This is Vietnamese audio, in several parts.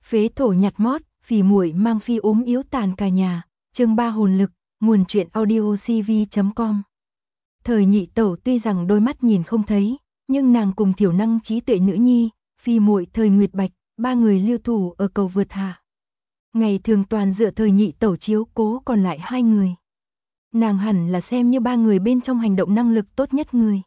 Phế thổ nhặt mót, phì muội mang phi ốm yếu tàn cả nhà. Chương 3 hồn lực, nguồn truyện audio cv.com. Thời nhị tẩu tuy rằng đôi mắt nhìn không thấy, nhưng nàng cùng thiểu năng trí tuệ nữ nhi, phi muội Thời Nguyệt Bạch, ba người lưu thủ ở cầu vượt hạ. Ngày thường toàn dựa Thời nhị tẩu chiếu cố còn lại hai người. Nàng hẳn là xem như ba người bên trong hành động năng lực tốt nhất người.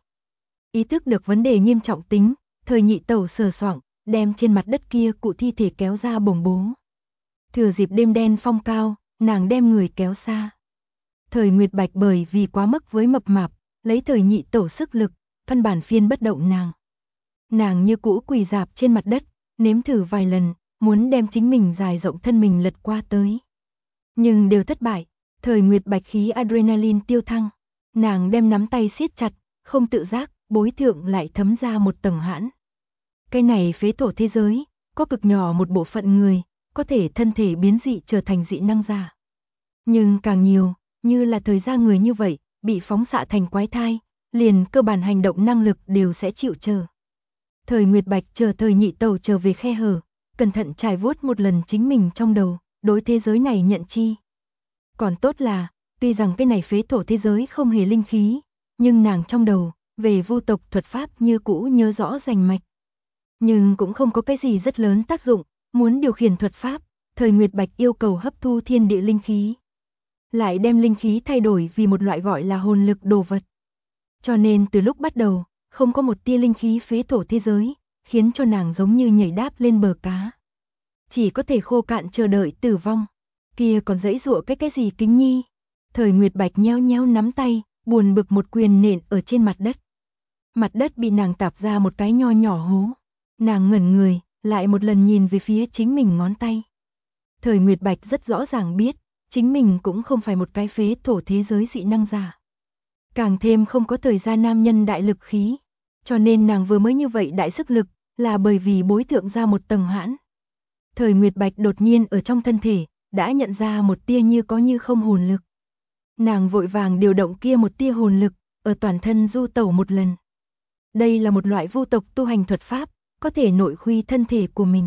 Ý thức được vấn đề nghiêm trọng tính, Thời nhị tẩu sờ soạng, đem trên mặt đất kia cụ thi thể kéo ra bồng bố. Thừa dịp đêm đen phong cao, nàng đem người kéo xa. Thời Nguyệt Bạch bởi vì quá mức với mập mạp, lấy Thời nhị tẩu sức lực, căn bản phiên bất động nàng. Nàng như cũ quỳ rạp trên mặt đất, nếm thử vài lần, muốn đem chính mình dài rộng thân mình lật qua tới. Nhưng đều thất bại, Thời Nguyệt Bạch khí adrenaline tiêu thăng. Nàng đem nắm tay siết chặt, không tự giác, bối thượng lại thấm ra một tầng hãn. Cái này phế thổ thế giới, có cực nhỏ một bộ phận người, có thể thân thể biến dị trở thành dị năng giả. Nhưng càng nhiều, như là thời gian người như vậy, bị phóng xạ thành quái thai, liền cơ bản hành động năng lực đều sẽ chịu chờ. Thời Nguyệt Bạch chờ Thời nhị tẩu trở về khe hở, cẩn thận trải vuốt một lần chính mình trong đầu, đối thế giới này nhận chi. Còn tốt là, tuy rằng cái này phế thổ thế giới không hề linh khí, nhưng nàng trong đầu, về vu tộc thuật pháp như cũ nhớ rõ rành mạch. Nhưng cũng không có cái gì rất lớn tác dụng, muốn điều khiển thuật pháp, Thời Nguyệt Bạch yêu cầu hấp thu thiên địa linh khí. Lại đem linh khí thay đổi vì một loại gọi là hồn lực đồ vật. Cho nên từ lúc bắt đầu, không có một tia linh khí phế thổ thế giới, khiến cho nàng giống như nhảy đáp lên bờ cá. Chỉ có thể khô cạn chờ đợi tử vong. Kia còn giãy giụa cái gì Kính Nhi. Thời Nguyệt Bạch nheo nheo nắm tay, buồn bực một quyền nện ở trên mặt đất. Mặt đất bị nàng tạp ra một cái nho nhỏ hố. Nàng ngẩn người, lại một lần nhìn về phía chính mình ngón tay. Thời Nguyệt Bạch rất rõ ràng biết, chính mình cũng không phải một cái phế thổ thế giới dị năng giả. Càng thêm không có thời gian nam nhân đại lực khí. Cho nên nàng vừa mới như vậy đại sức lực, là bởi vì bối thượng ra một tầng hãn. Thời Nguyệt Bạch đột nhiên ở trong thân thể, đã nhận ra một tia như có như không hồn lực. Nàng vội vàng điều động kia một tia hồn lực, ở toàn thân du tẩu một lần. Đây là một loại vu tộc tu hành thuật pháp, có thể nội khuy thân thể của mình.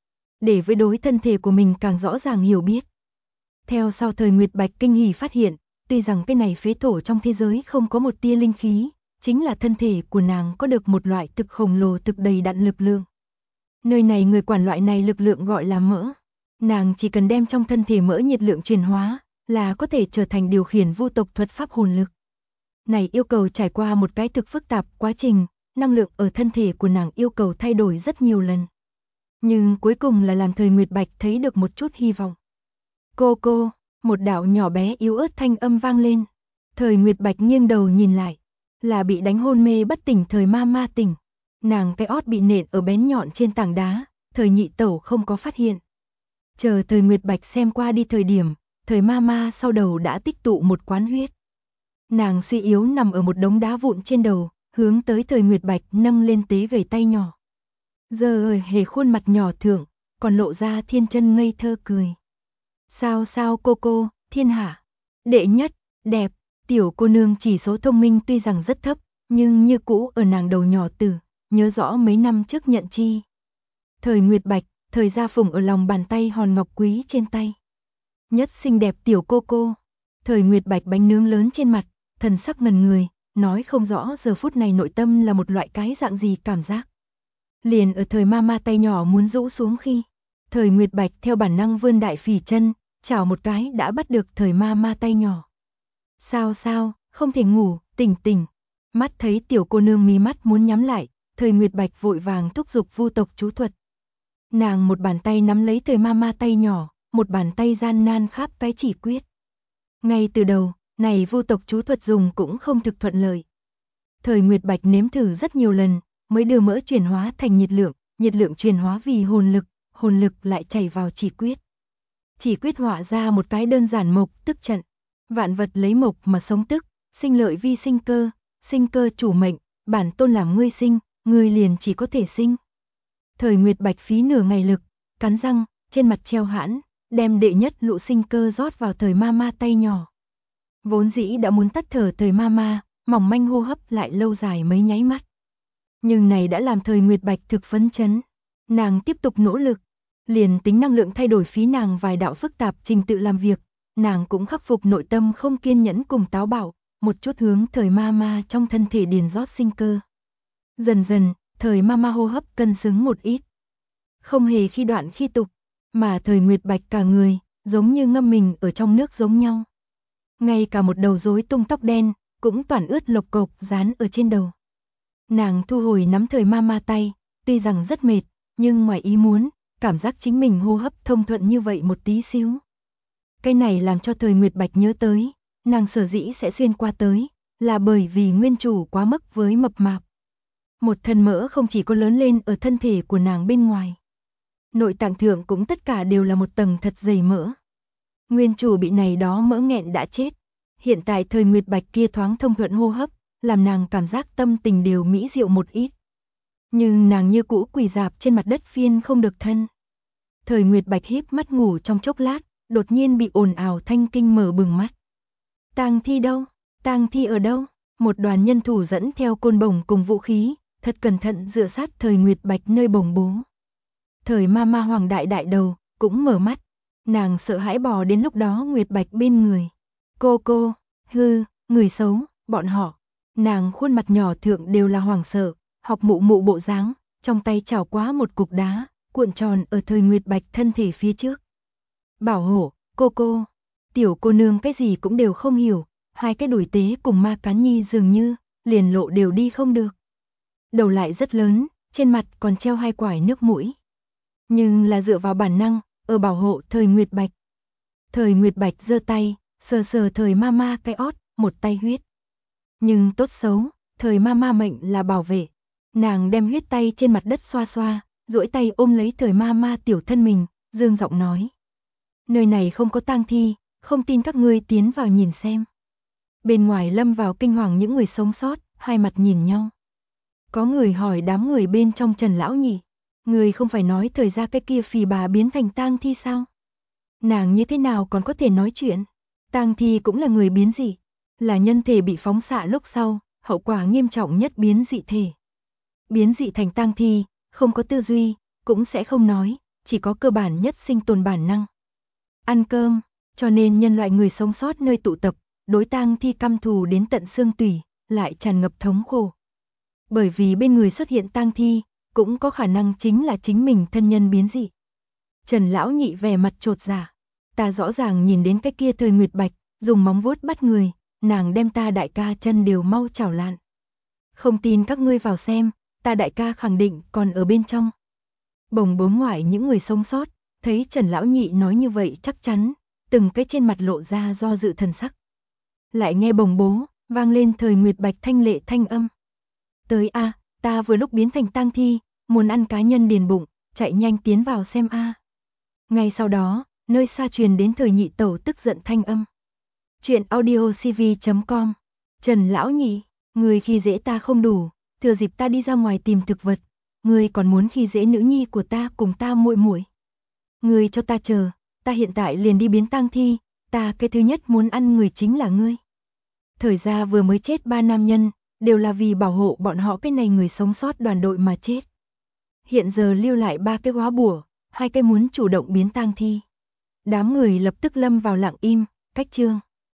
Để với đối thân thể của mình càng rõ ràng hiểu biết. Theo sau Thời Nguyệt Bạch kinh hỉ phát hiện, tuy rằng cái này phế thổ trong thế giới không có một tia linh khí, chính là thân thể của nàng có được một loại thực khổng lồ thực đầy đặn lực lượng. Nơi này người quản loại này lực lượng gọi là mỡ. Nàng chỉ cần đem trong thân thể mỡ nhiệt lượng chuyển hóa, là có thể trở thành điều khiển vu tộc thuật pháp hồn lực. Này yêu cầu trải qua một cái thực phức tạp quá trình, năng lượng ở thân thể của nàng yêu cầu thay đổi rất nhiều lần. Nhưng cuối cùng là làm Thời Nguyệt Bạch thấy được một chút hy vọng. Cô, một đạo nhỏ bé yếu ớt thanh âm vang lên. Thời Nguyệt Bạch nghiêng đầu nhìn lại, là bị đánh hôn mê bất tỉnh Thời ma tỉnh. Nàng cái ót bị nện ở bén nhọn trên tảng đá, Thời nhị tẩu không có phát hiện. Chờ Thời Nguyệt Bạch xem qua đi thời điểm, Thời ma sau đầu đã tích tụ một quán huyết. Nàng suy yếu nằm ở một đống đá vụn trên đầu, hướng tới Thời Nguyệt Bạch nâng lên tế gầy tay nhỏ. Giờ hề khuôn mặt nhỏ thượng, còn lộ ra thiên chân ngây thơ cười. Sao cô, thiên hạ, đệ nhất, đẹp, tiểu cô nương chỉ số thông minh tuy rằng rất thấp, nhưng như cũ ở nàng đầu nhỏ tử, nhớ rõ mấy năm trước nhận chi. Thời Nguyệt Bạch, Thời gia phùng ở lòng bàn tay hòn ngọc quý trên tay. Nhất xinh đẹp tiểu cô. Thời Nguyệt Bạch bánh nướng lớn trên mặt, thần sắc ngần người, nói không rõ giờ phút này nội tâm là một loại cái dạng gì cảm giác. Liền ở Thời ma tay nhỏ muốn rũ xuống khi, Thời Nguyệt Bạch theo bản năng vươn đại phì chân, chảo một cái đã bắt được Thời ma tay nhỏ. Sao, không thể ngủ, tỉnh. Mắt thấy tiểu cô nương mí mắt muốn nhắm lại, Thời Nguyệt Bạch vội vàng thúc giục vu tộc chú thuật. Nàng một bàn tay nắm lấy Thời ma tay nhỏ, một bàn tay gian nan kháp cái chỉ quyết. Ngay từ đầu, này vu tộc chú thuật dùng cũng không thực thuận lợi. Thời Nguyệt Bạch nếm thử rất nhiều lần, mới đưa mỡ chuyển hóa thành nhiệt lượng chuyển hóa vì hồn lực lại chảy vào chỉ quyết. Chỉ quyết họa ra một cái đơn giản mộc tức trận. Vạn vật lấy mộc mà sống tức, sinh lợi vi sinh cơ chủ mệnh, bản tôn làm ngươi sinh, ngươi liền chỉ có thể sinh. Thời Nguyệt Bạch phí nửa ngày lực, cắn răng, trên mặt treo hãn, đem đệ nhất lũ sinh cơ rót vào Thời ma tay nhỏ. Vốn dĩ đã muốn tắt thở Thời ma, mỏng manh hô hấp lại lâu dài mấy nháy mắt. Nhưng này đã làm Thời Nguyệt Bạch thực phấn chấn. Nàng tiếp tục nỗ lực, Liền tính năng lượng thay đổi phí nàng vài đạo phức tạp trình tự làm việc, nàng cũng khắc phục nội tâm không kiên nhẫn cùng táo bạo, một chút hướng thời ma trong thân thể điền rót sinh cơ. Dần dần, thời ma hô hấp cân xứng một ít. Không hề khi đoạn khi tục, mà thời Nguyệt Bạch cả người, giống như ngâm mình ở trong nước giống nhau. Ngay cả một đầu rối tung tóc đen, cũng toàn ướt lộc cộc dán ở trên đầu. Nàng thu hồi nắm thời ma tay, tuy rằng rất mệt, nhưng ngoài ý muốn, cảm giác chính mình hô hấp thông thuận như vậy một tí xíu. Cái này làm cho thời Nguyệt Bạch nhớ tới, nàng sở dĩ sẽ xuyên qua tới, là bởi vì nguyên chủ quá mức với mập mạp. Một thân mỡ không chỉ có lớn lên ở thân thể của nàng bên ngoài. Nội tạng thượng cũng tất cả đều là một tầng thật dày mỡ. Nguyên chủ bị này đó mỡ nghẹn đã chết. Hiện tại thời Nguyệt Bạch kia thoáng thông thuận hô hấp, làm nàng cảm giác tâm tình đều mỹ diệu một ít. Nhưng nàng như cũ quỳ rạp trên mặt đất phiên không được thân. Thời Nguyệt Bạch híp mắt ngủ trong chốc lát, đột nhiên bị ồn ào thanh kinh mở bừng mắt. Tang Thi đâu? Tang Thi ở đâu? Một đoàn nhân thủ dẫn theo côn bổng cùng vũ khí, thật cẩn thận dựa sát thời Nguyệt Bạch nơi bổng bố. Thời ma hoàng đại đầu, cũng mở mắt. Nàng sợ hãi bò đến lúc đó Nguyệt Bạch bên người. Cô, hư, người xấu, bọn họ. Nàng khuôn mặt nhỏ thượng đều là hoảng sợ, học mụ bộ dáng, trong tay chảo quá một cục đá, cuộn tròn ở thời Nguyệt Bạch thân thể phía trước. Bảo hộ, cô, tiểu cô nương cái gì cũng đều không hiểu, hai cái đùi tế cùng ma cán nhi dường như, liền lộ đều đi không được. Đầu lại rất lớn, trên mặt còn treo hai quải nước mũi. Nhưng là dựa vào bản năng, ở bảo hộ thời Nguyệt Bạch. Thời Nguyệt Bạch giơ tay, sờ thời ma cái ót, một tay huyết. Nhưng tốt xấu, thời ma mệnh là bảo vệ. Nàng đem huyết tay trên mặt đất xoa, duỗi tay ôm lấy thời ma tiểu thân mình, dương giọng nói. Nơi này không có tang thi, không tin các ngươi tiến vào nhìn xem. Bên ngoài lâm vào kinh hoàng những người sống sót, hai mặt nhìn nhau. Có người hỏi đám người bên trong Trần lão nhị, người không phải nói thời ra cái kia phì bà biến thành tang thi sao? Nàng như thế nào còn có thể nói chuyện? Tang thi cũng là người biến dị, là nhân thể bị phóng xạ lúc sau, hậu quả nghiêm trọng nhất biến dị thể. Biến dị thành tang thi, không có tư duy, cũng sẽ không nói, chỉ có cơ bản nhất sinh tồn bản năng. Ăn cơm, cho nên nhân loại người sống sót nơi tụ tập, đối tang thi căm thù đến tận xương tủy, lại tràn ngập thống khổ. Bởi vì bên người xuất hiện tang thi, cũng có khả năng chính là chính mình thân nhân biến dị. Trần lão nhị vẻ mặt chột dạ, ta rõ ràng nhìn đến cái kia thời Nguyệt Bạch, dùng móng vuốt bắt người, nàng đem ta đại ca chân đều mau chảo lạn. Không tin các ngươi vào xem, ta đại ca khẳng định còn ở bên trong. Bồng bố ngoại những người sống sót, thấy Trần lão nhị nói như vậy chắc chắn, từng cái trên mặt lộ ra do dự thần sắc. Lại nghe bồng bố, vang lên thời Nguyệt Bạch thanh lệ thanh âm. Tới a, ta vừa lúc biến thành tang thi, muốn ăn cá nhân điền bụng, chạy nhanh tiến vào xem a. Ngay sau đó, nơi xa truyền đến thời nhị tẩu tức giận thanh âm. Chuyện audiocv.com. Trần lão nhị, người khi dễ ta không đủ, thừa dịp ta đi ra ngoài tìm thực vật, người còn muốn khi dễ nữ nhi của ta cùng ta muội muội. Người cho ta chờ, ta hiện tại liền đi biến tang thi, ta cái thứ nhất muốn ăn người chính là ngươi. Thời ra vừa mới chết 3 nam nhân, đều là vì bảo hộ bọn họ cái này người sống sót đoàn đội mà chết. Hiện giờ lưu lại 3 cái hóa bùa, 2 cái muốn chủ động biến tang thi. Đám người lập tức lâm vào lặng im, cách chương.